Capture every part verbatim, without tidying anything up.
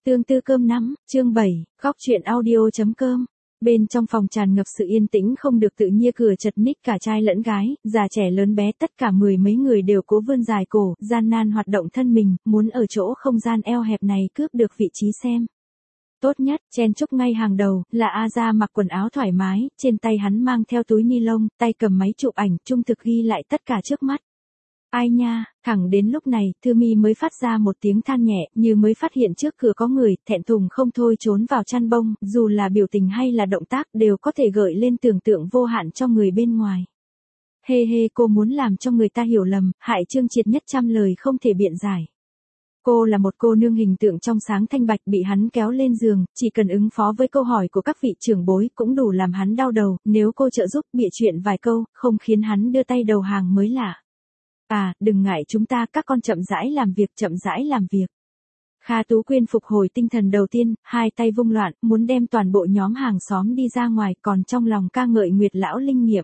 Tương tư cơm nắm, chương bảy, góc truyện audio.com. Bên trong phòng tràn ngập sự yên tĩnh không được tự nhiên, cửa chật ních, cả trai lẫn gái, già trẻ lớn bé, tất cả mười mấy người đều cố vươn dài cổ, gian nan hoạt động thân mình, muốn ở chỗ không gian eo hẹp này cướp được vị trí xem. Tốt nhất, chen chúc ngay hàng đầu, là A Gia mặc quần áo thoải mái, trên tay hắn mang theo túi ni lông, tay cầm máy chụp ảnh, trung thực ghi lại tất cả trước mắt. Ai nha, thẳng đến lúc này, Thư Mi mới phát ra một tiếng than nhẹ, như mới phát hiện trước cửa có người, thẹn thùng không thôi trốn vào chăn bông, dù là biểu tình hay là động tác đều có thể gợi lên tưởng tượng vô hạn cho người bên ngoài. Hê hê, cô muốn làm cho người ta hiểu lầm, hại Trương Triệt nhất trăm lời không thể biện giải. Cô là một cô nương hình tượng trong sáng thanh bạch bị hắn kéo lên giường, chỉ cần ứng phó với câu hỏi của các vị trưởng bối cũng đủ làm hắn đau đầu, nếu cô trợ giúp bịa chuyện vài câu, không khiến hắn đưa tay đầu hàng mới lạ. À, đừng ngại chúng ta, các con chậm rãi làm việc, chậm rãi làm việc. Kha Tú Quyên phục hồi tinh thần đầu tiên, hai tay vung loạn, muốn đem toàn bộ nhóm hàng xóm đi ra ngoài, còn trong lòng ca ngợi Nguyệt lão linh nghiệm.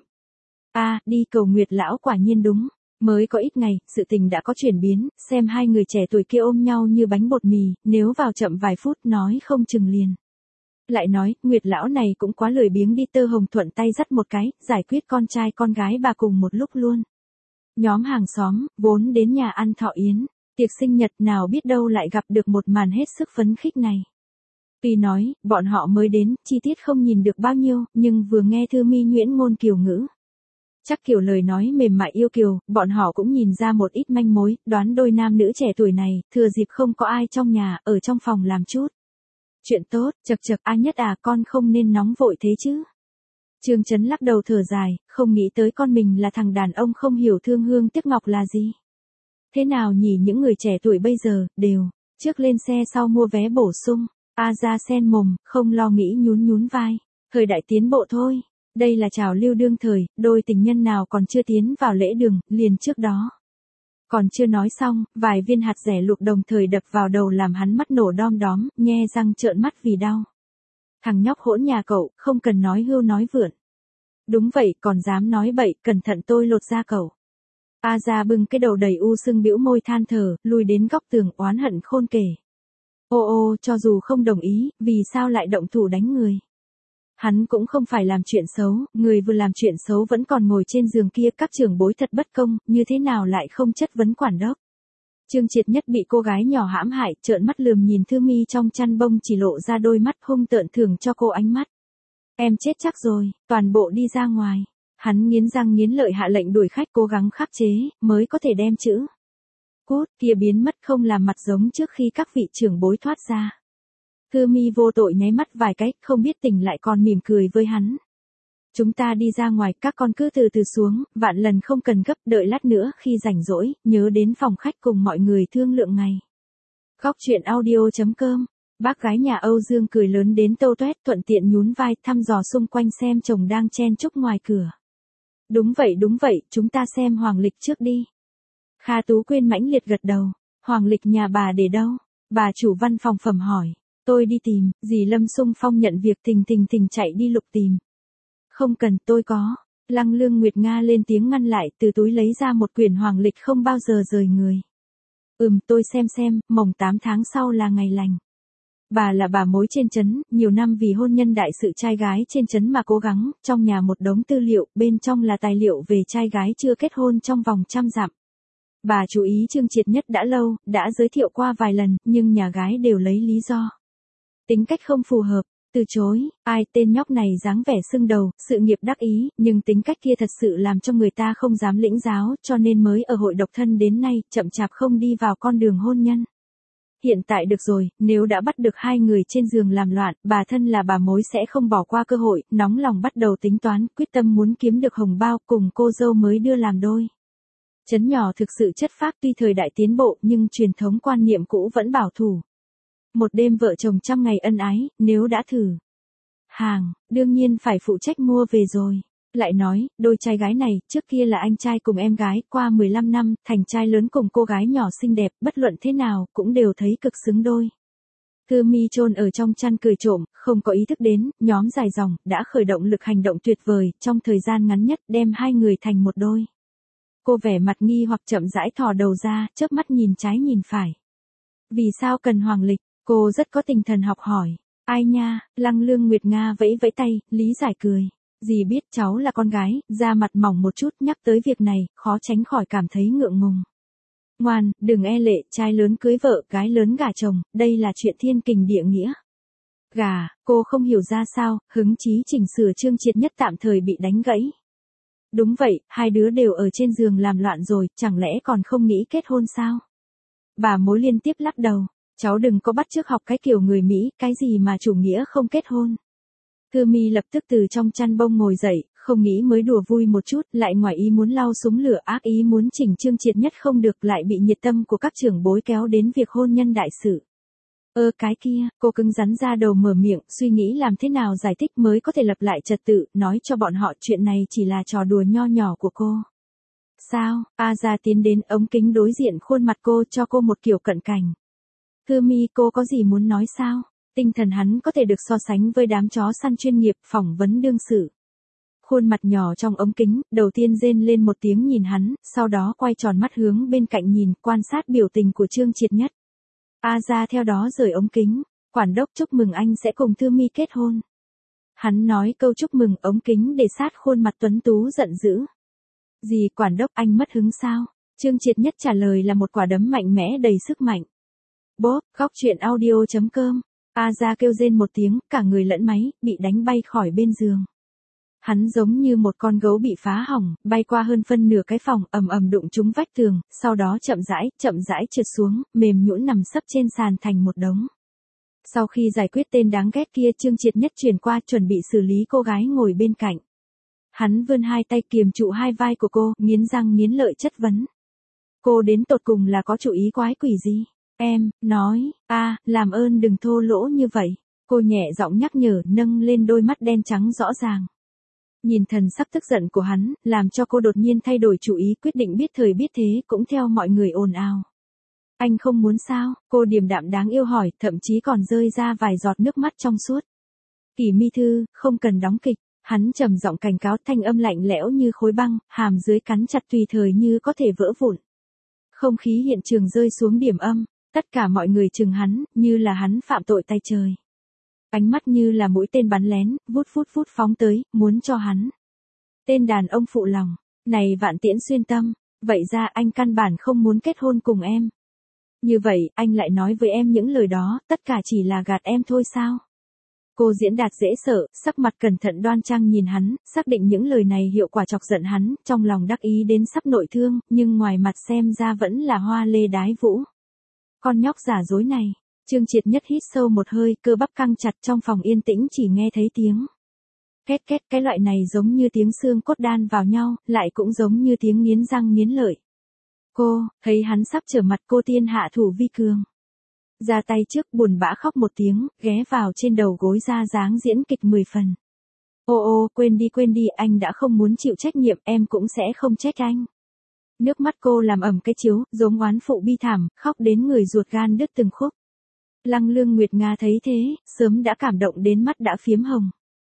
À, đi cầu Nguyệt lão quả nhiên đúng. Mới có ít ngày, sự tình đã có chuyển biến, xem hai người trẻ tuổi kia ôm nhau như bánh bột mì, nếu vào chậm vài phút nói không chừng liền. Lại nói, Nguyệt lão này cũng quá lười biếng đi, Tơ Hồng thuận tay dắt một cái, giải quyết con trai con gái bà cùng một lúc luôn. Nhóm hàng xóm, vốn đến nhà ăn thọ yến, tiệc sinh nhật, nào biết đâu lại gặp được một màn hết sức phấn khích này. Tuy nói, bọn họ mới đến, chi tiết không nhìn được bao nhiêu, nhưng vừa nghe Thư Mi nhuyễn ngôn kiều ngữ. Chắc kiểu lời nói mềm mại yêu kiều, bọn họ cũng nhìn ra một ít manh mối, đoán đôi nam nữ trẻ tuổi này, thừa dịp không có ai trong nhà, ở trong phòng làm chút chuyện tốt, chật chật, A Nhất à, con không nên nóng vội thế chứ. Trương Chấn lắc đầu thở dài, không nghĩ tới con mình là thằng đàn ông không hiểu thương hương tiếc ngọc là gì. Thế nào nhỉ, những người trẻ tuổi bây giờ, đều, trước lên xe sau mua vé bổ sung, A Gia sen mồm, không lo nghĩ nhún nhún vai, thời đại tiến bộ thôi, đây là trào lưu đương thời, đôi tình nhân nào còn chưa tiến vào lễ đường, liền trước đó. Còn chưa nói xong, vài viên hạt rẻ luộc đồng thời đập vào đầu làm hắn mắt nổ đom đóm, nhe răng trợn mắt vì đau. Thằng nhóc hỗn nhà cậu, không cần nói hưu nói vượn. Đúng vậy, còn dám nói bậy, cẩn thận tôi lột da cậu. A Gia bưng cái đầu đầy u sưng bĩu môi than thở, lùi đến góc tường oán hận khôn kể. Ô ô, cho dù không đồng ý, vì sao lại động thủ đánh người? Hắn cũng không phải làm chuyện xấu, người vừa làm chuyện xấu vẫn còn ngồi trên giường kia, các trưởng bối thật bất công, như thế nào lại không chất vấn quản đốc. Trương Triệt nhất bị cô gái nhỏ hãm hại, trợn mắt lườm nhìn Thư Mi trong chăn bông, chỉ lộ ra đôi mắt hung tợn thưởng cho cô ánh mắt. Em chết chắc rồi, toàn bộ đi ra ngoài. Hắn nghiến răng nghiến lợi hạ lệnh đuổi khách, cố gắng khắc chế, mới có thể đem chữ cút kia biến mất, không làm mặt giống trước khi các vị trưởng bối thoát ra. Thư Mi vô tội nháy mắt vài cái, không biết tỉnh lại còn mỉm cười với hắn. Chúng ta đi ra ngoài, các con cứ từ từ xuống, vạn lần không cần gấp, đợi lát nữa khi rảnh rỗi, nhớ đến phòng khách cùng mọi người thương lượng ngày. Góc truyện audio.com. Bác gái nhà Âu Dương cười lớn đến tâu toét, thuận tiện nhún vai, thăm dò xung quanh xem chồng đang chen chúc ngoài cửa. Đúng vậy đúng vậy, chúng ta xem Hoàng Lịch trước đi. Kha Tú Quyên mãnh liệt gật đầu. Hoàng Lịch nhà bà để đâu? Bà chủ văn phòng phẩm hỏi. Tôi đi tìm, dì Lâm Sung Phong nhận việc, tình tình tình chạy đi lục tìm. Không cần, tôi có. Lăng Lương Nguyệt Nga lên tiếng ngăn lại, từ túi lấy ra một quyển Hoàng Lịch không bao giờ rời người. Ừm, tôi xem xem, mồng tám tháng sau là ngày lành. Bà là bà mối trên trấn, nhiều năm vì hôn nhân đại sự trai gái trên trấn mà cố gắng, trong nhà một đống tư liệu, bên trong là tài liệu về trai gái chưa kết hôn trong vòng trăm dặm. Bà chú ý Trương Triệt nhất đã lâu, đã giới thiệu qua vài lần, nhưng nhà gái đều lấy lý do tính cách không phù hợp, từ chối. Ai, tên nhóc này dáng vẻ sưng đầu, sự nghiệp đắc ý, nhưng tính cách kia thật sự làm cho người ta không dám lĩnh giáo, cho nên mới ở hội độc thân đến nay, chậm chạp không đi vào con đường hôn nhân. Hiện tại được rồi, nếu đã bắt được hai người trên giường làm loạn, bà thân là bà mối sẽ không bỏ qua cơ hội, nóng lòng bắt đầu tính toán, quyết tâm muốn kiếm được hồng bao, cùng cô dâu mới đưa làm đôi. Trấn nhỏ thực sự chất phác, tuy thời đại tiến bộ, nhưng truyền thống quan niệm cũ vẫn bảo thủ. Một đêm vợ chồng trăm ngày ân ái, nếu đã thử hàng, đương nhiên phải phụ trách mua về rồi. Lại nói, đôi trai gái này, trước kia là anh trai cùng em gái, qua mười lăm năm, thành trai lớn cùng cô gái nhỏ xinh đẹp, bất luận thế nào, cũng đều thấy cực xứng đôi. Thư Mi chôn ở trong chăn cười trộm, không có ý thức đến, nhóm dài dòng, đã khởi động lực hành động tuyệt vời, trong thời gian ngắn nhất, đem hai người thành một đôi. Cô vẻ mặt nghi hoặc chậm rãi thò đầu ra, chớp mắt nhìn trái nhìn phải. Vì sao cần Hoàng Lịch? Cô rất có tinh thần học hỏi. Ai nha, Lăng Lương Nguyệt Nga vẫy vẫy tay, lý giải cười. Dì biết cháu là con gái, da mặt mỏng một chút, nhắc tới việc này, khó tránh khỏi cảm thấy ngượng ngùng. Ngoan, đừng e lệ, trai lớn cưới vợ, gái lớn gả chồng, đây là chuyện thiên kình địa nghĩa. Gà, cô không hiểu ra sao, hứng chí chỉnh sửa Trương Triệt Nhất tạm thời bị đánh gãy. Đúng vậy, hai đứa đều ở trên giường làm loạn rồi, chẳng lẽ còn không nghĩ kết hôn sao? Bà mối liên tiếp lắc đầu, cháu đừng có bắt chước học cái kiểu người Mỹ, cái gì mà chủ nghĩa không kết hôn. Thư Mi lập tức từ trong chăn bông ngồi dậy, không nghĩ mới đùa vui một chút, lại ngoài ý muốn lau súng lửa, ác ý muốn chỉnh Trương Triệt Nhất không được, lại bị nhiệt tâm của các trưởng bối kéo đến việc hôn nhân đại sự. Ơ cái kia, cô cứng rắn ra đầu mở miệng, suy nghĩ làm thế nào giải thích mới có thể lập lại trật tự, nói cho bọn họ chuyện này chỉ là trò đùa nho nhỏ của cô. Sao? A Gia tiến đến ống kính đối diện khuôn mặt cô, cho cô một kiểu cận cảnh. Thư Mi, cô có gì muốn nói sao? Tinh thần hắn có thể được so sánh với đám chó săn chuyên nghiệp, phỏng vấn đương sự. Khuôn mặt nhỏ trong ống kính, đầu tiên rên lên một tiếng nhìn hắn, sau đó quay tròn mắt hướng bên cạnh nhìn, quan sát biểu tình của Trương Triệt Nhất. A Gia theo đó rời ống kính, quản đốc chúc mừng anh sẽ cùng Thư Mi kết hôn. Hắn nói câu chúc mừng, ống kính để sát khuôn mặt tuấn tú giận dữ. Gì quản đốc, anh mất hứng sao? Trương Triệt Nhất trả lời là một quả đấm mạnh mẽ đầy sức mạnh. Bốp, góc truyện audio chấm com. A Gia kêu rên một tiếng, cả người lẫn máy, bị đánh bay khỏi bên giường. Hắn giống như một con gấu bị phá hỏng, bay qua hơn phân nửa cái phòng, ầm ầm đụng trúng vách tường, sau đó chậm rãi, chậm rãi trượt xuống, mềm nhũn nằm sấp trên sàn thành một đống. Sau khi giải quyết tên đáng ghét kia, Trương Triệt Nhất chuyển qua chuẩn bị xử lý cô gái ngồi bên cạnh. Hắn vươn hai tay kiềm trụ hai vai của cô, nghiến răng nghiến lợi chất vấn. Cô đến tột cùng là có chủ ý quái quỷ gì? Em, nói, a, làm ơn đừng thô lỗ như vậy. Cô nhẹ giọng nhắc nhở, nâng lên đôi mắt đen trắng rõ ràng. Nhìn thần sắc tức giận của hắn, làm cho cô đột nhiên thay đổi chủ ý, quyết định biết thời biết thế, cũng theo mọi người ồn ào. Anh không muốn sao? Cô điềm đạm đáng yêu hỏi, thậm chí còn rơi ra vài giọt nước mắt trong suốt. Kỷ Mi Thư, không cần đóng kịch. Hắn trầm giọng cảnh cáo, thanh âm lạnh lẽo như khối băng, hàm dưới cắn chặt tùy thời như có thể vỡ vụn. Không khí hiện trường rơi xuống điểm âm, tất cả mọi người chừng hắn, như là hắn phạm tội tay trời. Ánh mắt như là mũi tên bắn lén, vút vút vút phóng tới, muốn cho hắn. Tên đàn ông phụ lòng, này vạn tiễn xuyên tâm, vậy ra anh căn bản không muốn kết hôn cùng em. Như vậy, anh lại nói với em những lời đó, tất cả chỉ là gạt em thôi sao? Cô diễn đạt dễ sợ, sắc mặt cẩn thận đoan trang nhìn hắn, xác định những lời này hiệu quả chọc giận hắn, trong lòng đắc ý đến sắp nội thương, nhưng ngoài mặt xem ra vẫn là hoa lê đái vũ. Con nhóc giả dối này, Trương Triệt Nhất hít sâu một hơi, cơ bắp căng chặt, trong phòng yên tĩnh chỉ nghe thấy tiếng két két, cái loại này giống như tiếng xương cốt đan vào nhau, lại cũng giống như tiếng nghiến răng nghiến lợi. Cô, thấy hắn sắp trở mặt, cô tiên hạ thủ vi cường. Ra tay trước, buồn bã khóc một tiếng, ghé vào trên đầu gối ra dáng diễn kịch mười phần. Ô ô, quên đi quên đi, anh đã không muốn chịu trách nhiệm, em cũng sẽ không trách anh. Nước mắt cô làm ẩm cái chiếu, giống oán phụ bi thảm, khóc đến người ruột gan đứt từng khúc. Lăng Lương Nguyệt Nga thấy thế, sớm đã cảm động đến mắt đã phiếm hồng.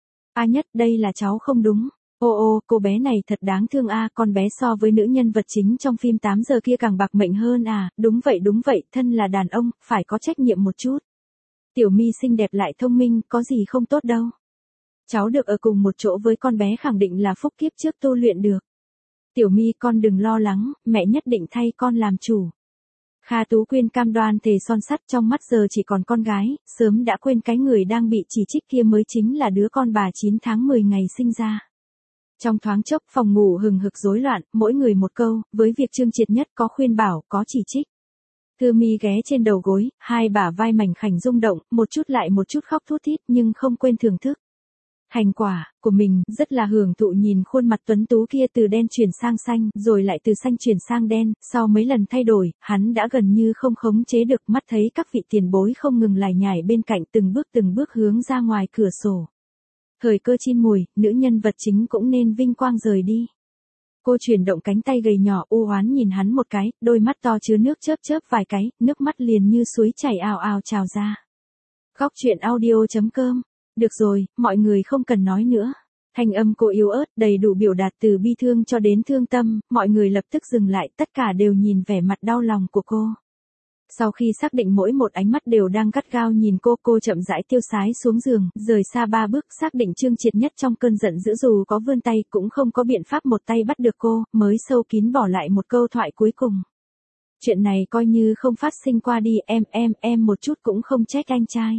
A Nhất, đây là cháu không đúng. Ô ô, cô bé này thật đáng thương a, con bé so với nữ nhân vật chính trong phim tám giờ kia càng bạc mệnh hơn à, đúng vậy đúng vậy, thân là đàn ông, phải có trách nhiệm một chút. Tiểu Mi xinh đẹp lại thông minh, có gì không tốt đâu. Cháu được ở cùng một chỗ với con bé khẳng định là phúc kiếp trước tu luyện được. Tiểu Mi, con đừng lo lắng, mẹ nhất định thay con làm chủ. Kha Tú Quyên cam đoan thề son sắt, trong mắt giờ chỉ còn con gái, sớm đã quên cái người đang bị chỉ trích kia mới chính là đứa con bà chín tháng mười ngày sinh ra. Trong thoáng chốc, phòng ngủ hừng hực rối loạn, mỗi người một câu, với việc Trương Triệt Nhất có khuyên bảo, có chỉ trích. Thư Mi ghé trên đầu gối, hai bả vai mảnh khảnh rung động, một chút lại một chút khóc thút thít, nhưng không quên thưởng thức thành quả của mình, rất là hưởng thụ nhìn khuôn mặt tuấn tú kia từ đen chuyển sang xanh, rồi lại từ xanh chuyển sang đen, sau mấy lần thay đổi, hắn đã gần như không khống chế được, mắt thấy các vị tiền bối không ngừng lải nhải bên cạnh, từng bước từng bước hướng ra ngoài cửa sổ. Thời cơ chín mùi, nữ nhân vật chính cũng nên vinh quang rời đi. Cô chuyển động cánh tay gầy nhỏ u oán nhìn hắn một cái, đôi mắt to chứa nước chớp chớp vài cái, nước mắt liền như suối chảy ào ào trào ra. Góc truyện audio chấm com. Được rồi, mọi người không cần nói nữa. Thanh âm cô yếu ớt, đầy đủ biểu đạt từ bi thương cho đến thương tâm, mọi người lập tức dừng lại, tất cả đều nhìn vẻ mặt đau lòng của cô. Sau khi xác định mỗi một ánh mắt đều đang gắt gao nhìn cô, cô chậm rãi tiêu sái xuống giường, rời xa ba bước, xác định Trương Triệt Nhất trong cơn giận dữ dù có vươn tay cũng không có biện pháp một tay bắt được cô, mới sâu kín bỏ lại một câu thoại cuối cùng. Chuyện này coi như không phát sinh qua đi, em em em một chút cũng không trách anh trai.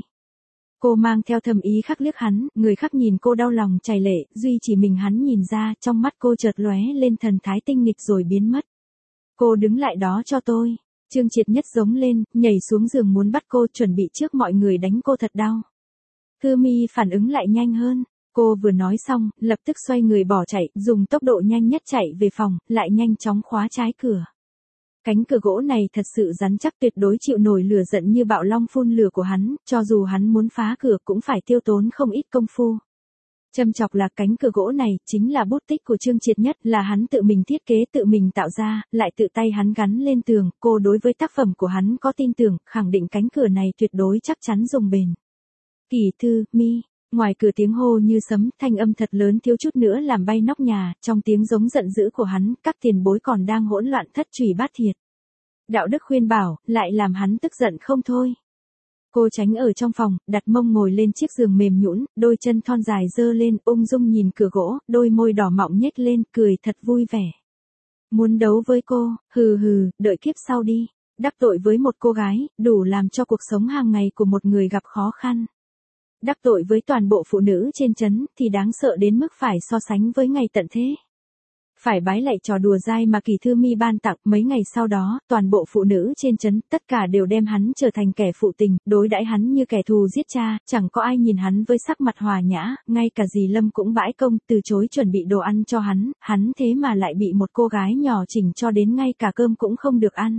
Cô mang theo thầm ý khắc liếc hắn, người khác nhìn cô đau lòng chảy lệ, duy chỉ mình hắn nhìn ra, trong mắt cô chợt lóe lên thần thái tinh nghịch rồi biến mất. Cô đứng lại đó cho tôi. Trương Triệt Nhất giống lên, nhảy xuống giường muốn bắt cô, chuẩn bị trước mọi người đánh cô thật đau. Thư Mi phản ứng lại nhanh hơn. Cô vừa nói xong, lập tức xoay người bỏ chạy, dùng tốc độ nhanh nhất chạy về phòng, lại nhanh chóng khóa trái cửa. Cánh cửa gỗ này thật sự rắn chắc, tuyệt đối chịu nổi lửa giận như bạo long phun lửa của hắn, cho dù hắn muốn phá cửa cũng phải tiêu tốn không ít công phu. Châm chọc là cánh cửa gỗ này chính là bút tích của Trương Triệt Nhất, là hắn tự mình thiết kế tự mình tạo ra, lại tự tay hắn gắn lên tường. Cô đối với tác phẩm của hắn có tin tưởng, khẳng định cánh cửa này tuyệt đối chắc chắn dùng bền. Kỳ Thư Mi. Ngoài cửa tiếng hô như sấm, thanh âm thật lớn thiếu chút nữa làm bay nóc nhà, trong tiếng giống giận dữ của hắn, các tiền bối còn đang hỗn loạn thất trùy bát thiệt. Đạo đức khuyên bảo, lại làm hắn tức giận không thôi. Cô tránh ở trong phòng, đặt mông ngồi lên chiếc giường mềm nhũn, đôi chân thon dài giơ lên, ung dung nhìn cửa gỗ, đôi môi đỏ mọng nhếch lên, cười thật vui vẻ. Muốn đấu với cô, hừ hừ, đợi kiếp sau đi. Đắc tội với một cô gái, đủ làm cho cuộc sống hàng ngày của một người gặp khó khăn. Đắc tội với toàn bộ phụ nữ trên trấn, thì đáng sợ đến mức phải so sánh với ngày tận thế. Phải bái lạy trò đùa dai mà Kỳ Thư Mi ban tặng. Mấy ngày sau đó, toàn bộ phụ nữ trên trấn, tất cả đều đem hắn trở thành kẻ phụ tình, đối đãi hắn như kẻ thù giết cha, chẳng có ai nhìn hắn với sắc mặt hòa nhã, ngay cả dì Lâm cũng bãi công, từ chối chuẩn bị đồ ăn cho hắn, hắn thế mà lại bị một cô gái nhỏ chỉnh cho đến ngay cả cơm cũng không được ăn.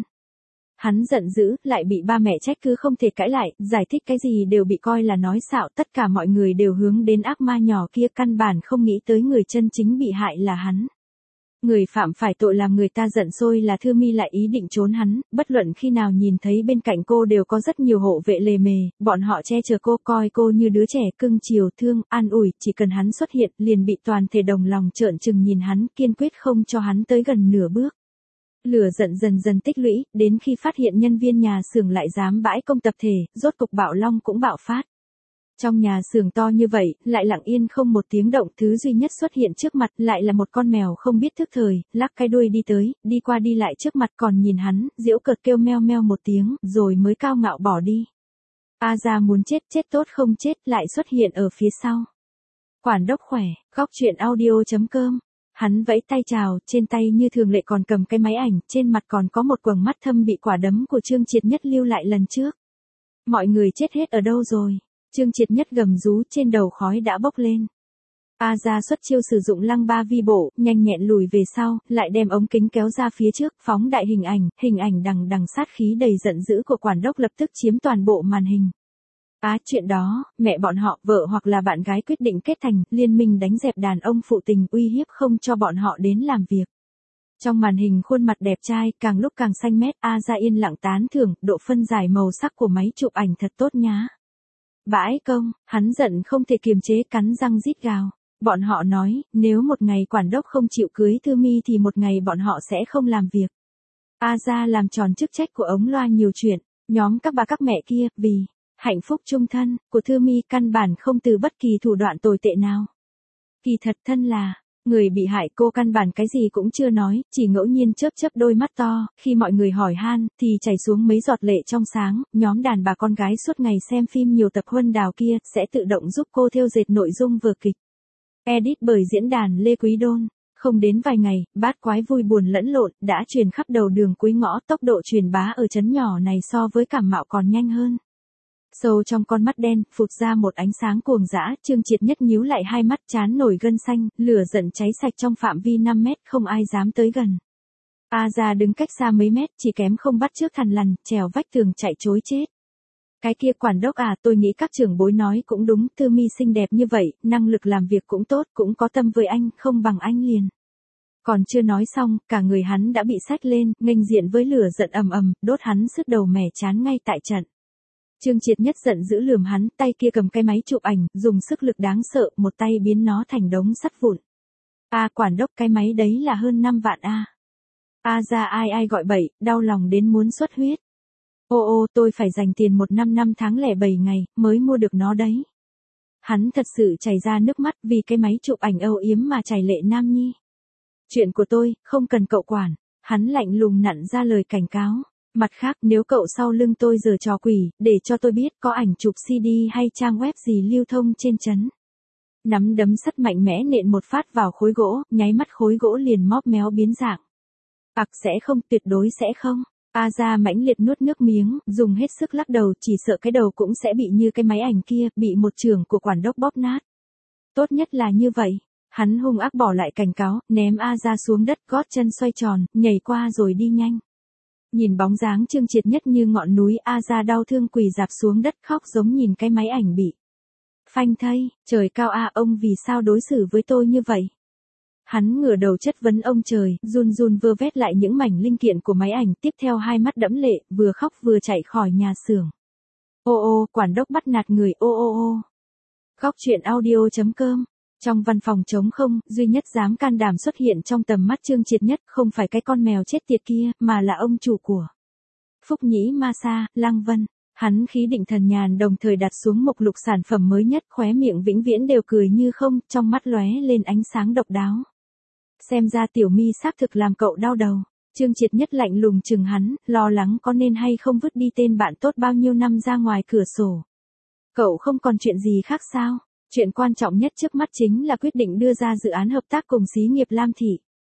Hắn giận dữ, lại bị ba mẹ trách cứ không thể cãi lại, giải thích cái gì đều bị coi là nói xạo, tất cả mọi người đều hướng đến ác ma nhỏ kia, căn bản không nghĩ tới người chân chính bị hại là hắn. Người phạm phải tội làm người ta giận sôi là Thư Mi, lại ý định trốn hắn, bất luận khi nào nhìn thấy bên cạnh cô đều có rất nhiều hộ vệ lề mề, bọn họ che chở cô, coi cô như đứa trẻ cưng chiều thương, an ủi, chỉ cần hắn xuất hiện, liền bị toàn thể đồng lòng trợn trừng nhìn hắn, kiên quyết không cho hắn tới gần nửa bước. Lửa giận dần dần tích lũy, đến khi phát hiện nhân viên nhà xưởng lại dám bãi công tập thể, rốt cục bạo long cũng bạo phát. Trong nhà xưởng to như vậy, lại lặng yên không một tiếng động, thứ duy nhất xuất hiện trước mặt lại là một con mèo không biết thức thời, lắc cái đuôi đi tới, đi qua đi lại trước mặt, còn nhìn hắn, giễu cợt kêu meo meo một tiếng, rồi mới cao ngạo bỏ đi. A Gia muốn chết, chết tốt không chết, lại xuất hiện ở phía sau. Quản đốc khỏe, góc truyện audio chấm com. Hắn vẫy tay chào, trên tay như thường lệ còn cầm cái máy ảnh, trên mặt còn có một quầng mắt thâm bị quả đấm của Trương Triệt Nhất lưu lại lần trước. Mọi người chết hết ở đâu rồi? Trương Triệt Nhất gầm rú, trên đầu khói đã bốc lên. A Gia xuất chiêu sử dụng lăng ba vi bộ, nhanh nhẹn lùi về sau, lại đem ống kính kéo ra phía trước, phóng đại hình ảnh, hình ảnh đằng đằng sát khí đầy giận dữ của quản đốc lập tức chiếm toàn bộ màn hình. Á, chuyện đó, mẹ bọn họ, vợ hoặc là bạn gái quyết định kết thành liên minh đánh dẹp đàn ông phụ tình, uy hiếp không cho bọn họ đến làm việc. Trong màn hình khuôn mặt đẹp trai, càng lúc càng xanh mét, A Gia yên lặng tán thưởng, độ phân giải màu sắc của máy chụp ảnh thật tốt nhá. Bãi công, hắn giận không thể kiềm chế, cắn răng rít gào. Bọn họ nói, nếu một ngày quản đốc không chịu cưới Thư Mi thì một ngày bọn họ sẽ không làm việc. A Gia làm tròn chức trách của ống loa nhiều chuyện, nhóm các bà các mẹ kia, vì hạnh phúc chung thân của Thư Mi căn bản không từ bất kỳ thủ đoạn tồi tệ nào. Kỳ thật thân là người bị hại, cô căn bản cái gì cũng chưa nói, chỉ ngẫu nhiên chớp chớp đôi mắt to, khi mọi người hỏi han, thì chảy xuống mấy giọt lệ trong sáng, nhóm đàn bà con gái suốt ngày xem phim nhiều tập Huân Đào kia, sẽ tự động giúp cô thêu dệt nội dung vở kịch. Edit bởi diễn đàn Lê Quý Đôn. Không đến vài ngày, bát quái vui buồn lẫn lộn, đã truyền khắp đầu đường cuối ngõ, tốc độ truyền bá ở trấn nhỏ này so với Cảm Mạo còn nhanh hơn. Sâu trong con mắt đen, phụt ra một ánh sáng cuồng dã, Trương Triệt Nhất nhíu lại hai mắt, trán nổi gân xanh, lửa giận cháy sạch trong phạm vi năm mét, không ai dám tới gần. A Gia đứng cách xa mấy mét, chỉ kém không bắt trước thằn lằn, trèo vách tường chạy trối chết. Cái kia quản đốc à, tôi nghĩ các trưởng bối nói cũng đúng, Thư Mi xinh đẹp như vậy, năng lực làm việc cũng tốt, cũng có tâm với anh, không bằng anh liền. Còn chưa nói xong, cả người hắn đã bị xách lên, nghênh diện với lửa giận ầm ầm, đốt hắn sứt đầu mẻ chán ngay tại trận. Trương Triệt Nhất giận dữ lườm hắn, tay kia cầm cái máy chụp ảnh, dùng sức lực đáng sợ, một tay biến nó thành đống sắt vụn. A quản đốc, cái máy đấy là hơn năm vạn a. A Gia ai ai gọi bậy, đau lòng đến muốn xuất huyết. Ô ô, tôi phải dành tiền một năm năm tháng lẻ bảy ngày, mới mua được nó đấy. Hắn thật sự chảy ra nước mắt vì cái máy chụp ảnh âu yếm mà chảy lệ nam nhi. Chuyện của tôi, không cần cậu quản. Hắn lạnh lùng nặn ra lời cảnh cáo. Mặt khác, nếu cậu sau lưng tôi giở trò quỷ, để cho tôi biết có ảnh chụp xê đê hay trang web gì lưu thông trên trấn. Nắm đấm sắt mạnh mẽ nện một phát vào khối gỗ, nháy mắt khối gỗ liền móp méo biến dạng. Ặc sẽ không, tuyệt đối sẽ không. A Gia mãnh liệt nuốt nước miếng, dùng hết sức lắc đầu, chỉ sợ cái đầu cũng sẽ bị như cái máy ảnh kia, bị một chưởng của quản đốc bóp nát. Tốt nhất là như vậy. Hắn hung ác bỏ lại cảnh cáo, ném A Gia xuống đất, gót chân xoay tròn, nhảy qua rồi đi nhanh. Nhìn bóng dáng Trương Triệt Nhất như ngọn núi, A Gia đau thương quỳ dạp xuống đất khóc giống nhìn cái máy ảnh bị phanh thây. Trời cao a, ông vì sao đối xử với tôi như vậy? Hắn ngửa đầu chất vấn ông trời, run run vơ vét lại những mảnh linh kiện của máy ảnh, tiếp theo hai mắt đẫm lệ, vừa khóc vừa chạy khỏi nhà xưởng. Ô ô, quản đốc bắt nạt người, ô ô ô. Góc truyện audio chấm com. Trong văn phòng trống không, duy nhất dám can đảm xuất hiện trong tầm mắt Trương Triệt Nhất, không phải cái con mèo chết tiệt kia, mà là ông chủ của Phúc Nhĩ Masa, Lăng Vân. Hắn khí định thần nhàn đồng thời đặt xuống mục lục sản phẩm mới nhất, khóe miệng vĩnh viễn đều cười như không, trong mắt lóe lên ánh sáng độc đáo. Xem ra Tiểu Mi xác thực làm cậu đau đầu. Trương Triệt Nhất lạnh lùng chừng hắn, lo lắng có nên hay không vứt đi tên bạn tốt bao nhiêu năm ra ngoài cửa sổ. Cậu không còn chuyện gì khác sao? Chuyện quan trọng nhất trước mắt chính là quyết định đưa ra dự án hợp tác cùng xí nghiệp Lam Thị.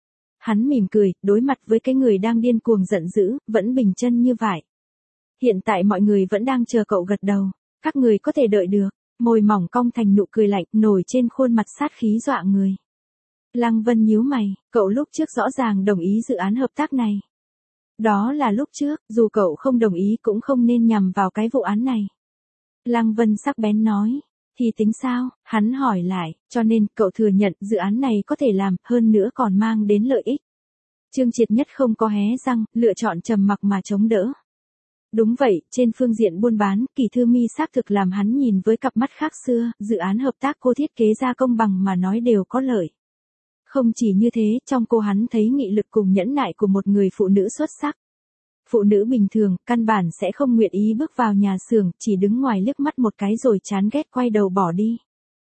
Hắn mỉm cười, đối mặt với cái người đang điên cuồng giận dữ, vẫn bình chân như vậy. Hiện tại mọi người vẫn đang chờ cậu gật đầu. Các người có thể đợi được. Môi mỏng cong thành nụ cười lạnh, nổi trên khuôn mặt sát khí dọa người. Lăng Vân nhíu mày, cậu lúc trước rõ ràng đồng ý dự án hợp tác này. Đó là lúc trước, dù cậu không đồng ý cũng không nên nhằm vào cái vụ án này. Lăng Vân sắc bén nói. Thì tính sao? Hắn hỏi lại, cho nên cậu thừa nhận dự án này có thể làm, hơn nữa còn mang đến lợi ích. Trương Triệt Nhất không có hé răng, lựa chọn trầm mặc mà chống đỡ. Đúng vậy, trên phương diện buôn bán, Kỳ Thư Mi xác thực làm hắn nhìn với cặp mắt khác xưa, dự án hợp tác cô thiết kế ra công bằng mà nói đều có lợi. Không chỉ như thế, trong cô hắn thấy nghị lực cùng nhẫn nại của một người phụ nữ xuất sắc. Phụ nữ bình thường, căn bản sẽ không nguyện ý bước vào nhà xưởng, chỉ đứng ngoài liếc mắt một cái rồi chán ghét quay đầu bỏ đi.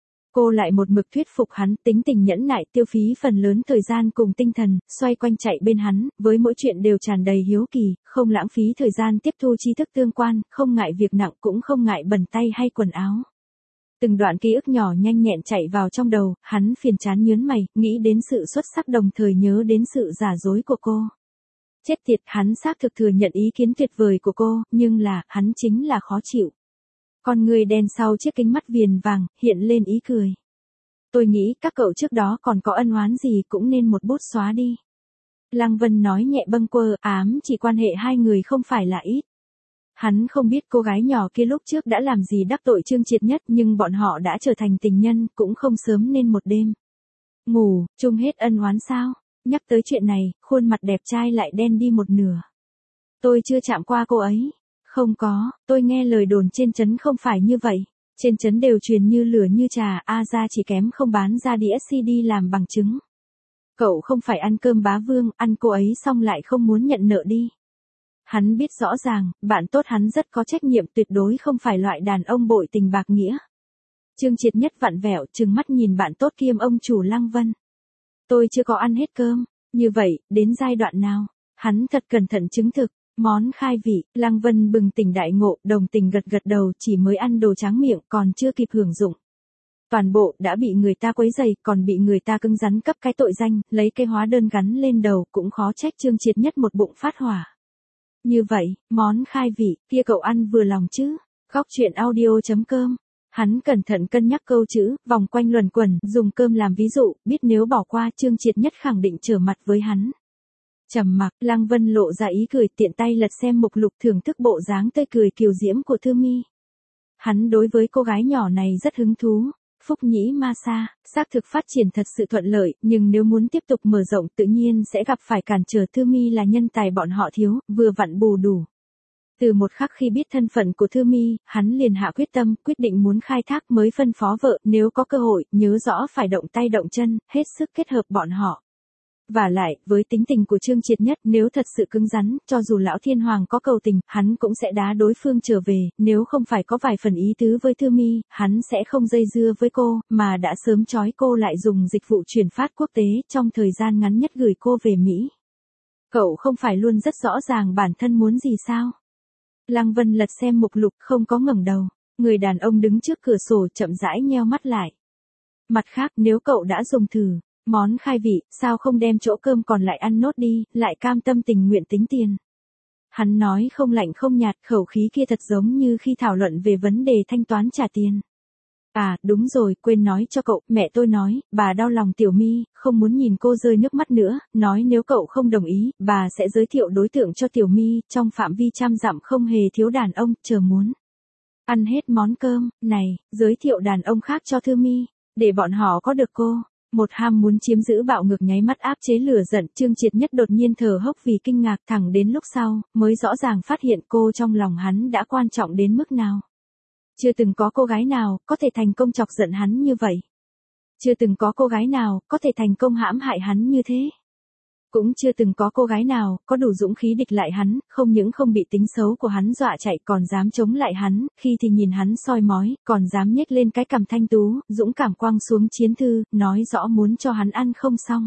Cô lại một mực thuyết phục hắn, tính tình nhẫn nại, tiêu phí phần lớn thời gian cùng tinh thần, xoay quanh chạy bên hắn, với mỗi chuyện đều tràn đầy hiếu kỳ, không lãng phí thời gian tiếp thu tri thức tương quan, không ngại việc nặng cũng không ngại bẩn tay hay quần áo. Từng đoạn ký ức nhỏ nhanh nhẹn chạy vào trong đầu, hắn phiền chán nhớn mày, nghĩ đến sự xuất sắc đồng thời nhớ đến sự giả dối của cô. Chết tiệt, hắn xác thực thừa nhận ý kiến tuyệt vời của cô, nhưng là, hắn chính là khó chịu. Con người đen sau chiếc kính mắt viền vàng, hiện lên ý cười. Tôi nghĩ các cậu trước đó còn có ân oán gì cũng nên một bút xóa đi. Lăng Vân nói nhẹ bâng quơ, ám chỉ quan hệ hai người không phải là ít. Hắn không biết cô gái nhỏ kia lúc trước đã làm gì đắc tội Trương Triệt Nhất, nhưng bọn họ đã trở thành tình nhân, cũng không sớm nên một đêm ngủ, chung hết ân oán sao? Nhắc tới chuyện này, khuôn mặt đẹp trai lại đen đi một nửa. Tôi chưa chạm qua cô ấy. Không có, tôi nghe lời đồn trên trấn không phải như vậy. Trên trấn đều truyền như lửa như trà, A Gia chỉ kém không bán ra đĩa xê đê làm bằng chứng. Cậu không phải ăn cơm bá vương, ăn cô ấy xong lại không muốn nhận nợ đi. Hắn biết rõ ràng, bạn tốt hắn rất có trách nhiệm, tuyệt đối không phải loại đàn ông bội tình bạc nghĩa. Trương Triệt Nhất vặn vẹo, trừng mắt nhìn bạn tốt kiêm ông chủ Lăng Vân. Tôi chưa có ăn hết cơm. Như vậy, đến giai đoạn nào? Hắn thật cẩn thận chứng thực. Món khai vị, Lăng Vân bừng tỉnh đại ngộ, đồng tình gật gật đầu, chỉ mới ăn đồ tráng miệng, còn chưa kịp hưởng dụng. Toàn bộ đã bị người ta quấy rầy, còn bị người ta cứng rắn cấp cái tội danh, lấy cái hóa đơn gắn lên đầu, cũng khó trách Trương Triệt Nhất một bụng phát hỏa. Như vậy, món khai vị, kia cậu ăn vừa lòng chứ? Góc truyện audio chấm com. Hắn cẩn thận cân nhắc câu chữ, vòng quanh luẩn quẩn, dùng cơm làm ví dụ, biết nếu bỏ qua Trương Triệt Nhất khẳng định trở mặt với hắn. Trầm mặc, Lăng Vân lộ ra ý cười, tiện tay lật xem mục lục, thưởng thức bộ dáng tươi cười kiều diễm của Thư Mi. Hắn đối với cô gái nhỏ này rất hứng thú. Phúc Nhĩ Masa, xác thực phát triển thật sự thuận lợi, nhưng nếu muốn tiếp tục mở rộng tự nhiên sẽ gặp phải cản trở. Thư Mi là nhân tài bọn họ thiếu, vừa vặn bù đủ. Từ một khắc khi biết thân phận của Thư Mi, hắn liền hạ quyết tâm, quyết định muốn khai thác, mới phân phó vợ, nếu có cơ hội, nhớ rõ phải động tay động chân, hết sức kết hợp bọn họ. Vả lại, với tính tình của Trương Triệt Nhất, nếu thật sự cứng rắn, cho dù lão thiên hoàng có cầu tình, hắn cũng sẽ đá đối phương trở về, nếu không phải có vài phần ý tứ với Thư Mi, hắn sẽ không dây dưa với cô, mà đã sớm trói cô lại dùng dịch vụ chuyển phát quốc tế, trong thời gian ngắn nhất gửi cô về Mỹ. Cậu không phải luôn rất rõ ràng bản thân muốn gì sao? Lăng Vân lật xem mục lục, không có ngẩng đầu. Người đàn ông đứng trước cửa sổ chậm rãi nheo mắt lại. Mặt khác, nếu cậu đã dùng thử món khai vị, sao không đem chỗ cơm còn lại ăn nốt đi, lại cam tâm tình nguyện tính tiền. Hắn nói không lạnh không nhạt, khẩu khí kia thật giống như khi thảo luận về vấn đề thanh toán trả tiền. À, đúng rồi, quên nói cho cậu, mẹ tôi nói, bà đau lòng Tiểu Mi, không muốn nhìn cô rơi nước mắt nữa, nói nếu cậu không đồng ý, bà sẽ giới thiệu đối tượng cho Tiểu Mi, trong phạm vi trăm dặm không hề thiếu đàn ông, chờ muốn ăn hết món cơm, này, giới thiệu đàn ông khác cho Thư Mi, để bọn họ có được cô. Một ham muốn chiếm giữ bạo ngược nháy mắt áp chế lửa giận, Trương Triệt Nhất đột nhiên thở hốc vì kinh ngạc, thẳng đến lúc sau, mới rõ ràng phát hiện cô trong lòng hắn đã quan trọng đến mức nào. Chưa từng có cô gái nào có thể thành công chọc giận hắn như vậy. Chưa từng có cô gái nào có thể thành công hãm hại hắn như thế. Cũng chưa từng có cô gái nào có đủ dũng khí địch lại hắn, không những không bị tính xấu của hắn dọa chạy còn dám chống lại hắn, khi thì nhìn hắn soi mói, còn dám nhếch lên cái cằm thanh tú, dũng cảm quăng xuống chiến thư, nói rõ muốn cho hắn ăn không xong.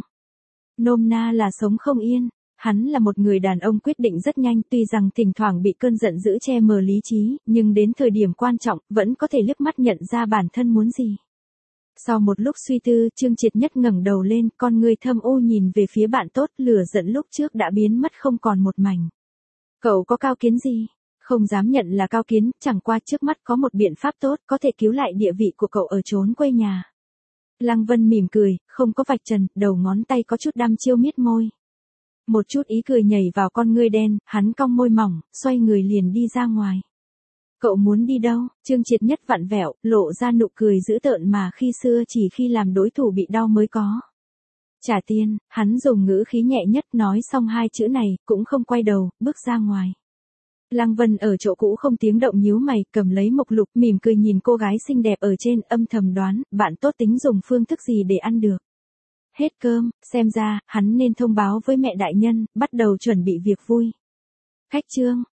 Nôm na là sống không yên. Hắn là một người đàn ông quyết định rất nhanh, tuy rằng thỉnh thoảng bị cơn giận dữ che mờ lý trí, nhưng đến thời điểm quan trọng, vẫn có thể liếc mắt nhận ra bản thân muốn gì. Sau một lúc suy tư, Trương Triệt Nhất ngẩng đầu lên, con người thâm u nhìn về phía bạn tốt, lửa giận lúc trước đã biến mất không còn một mảnh. Cậu có cao kiến gì? Không dám nhận là cao kiến, chẳng qua trước mắt có một biện pháp tốt, có thể cứu lại địa vị của cậu ở chốn quê nhà. Lăng Vân mỉm cười, không có vạch trần, đầu ngón tay có chút đăm chiêu miết môi. Một chút ý cười nhảy vào con ngươi đen, hắn cong môi mỏng, xoay người liền đi ra ngoài. Cậu muốn đi đâu? Trương Triệt Nhất vặn vẹo, lộ ra nụ cười dữ tợn mà khi xưa chỉ khi làm đối thủ bị đau mới có. Trả tiền, hắn dùng ngữ khí nhẹ nhất nói xong hai chữ này, cũng không quay đầu, bước ra ngoài. Lăng Vân ở chỗ cũ không tiếng động nhíu mày, cầm lấy mộc lục, mỉm cười nhìn cô gái xinh đẹp ở trên, âm thầm đoán, bạn tốt tính dùng phương thức gì để ăn được. Hết cơm, xem ra, hắn nên thông báo với mẹ đại nhân, bắt đầu chuẩn bị việc vui. Khách trương.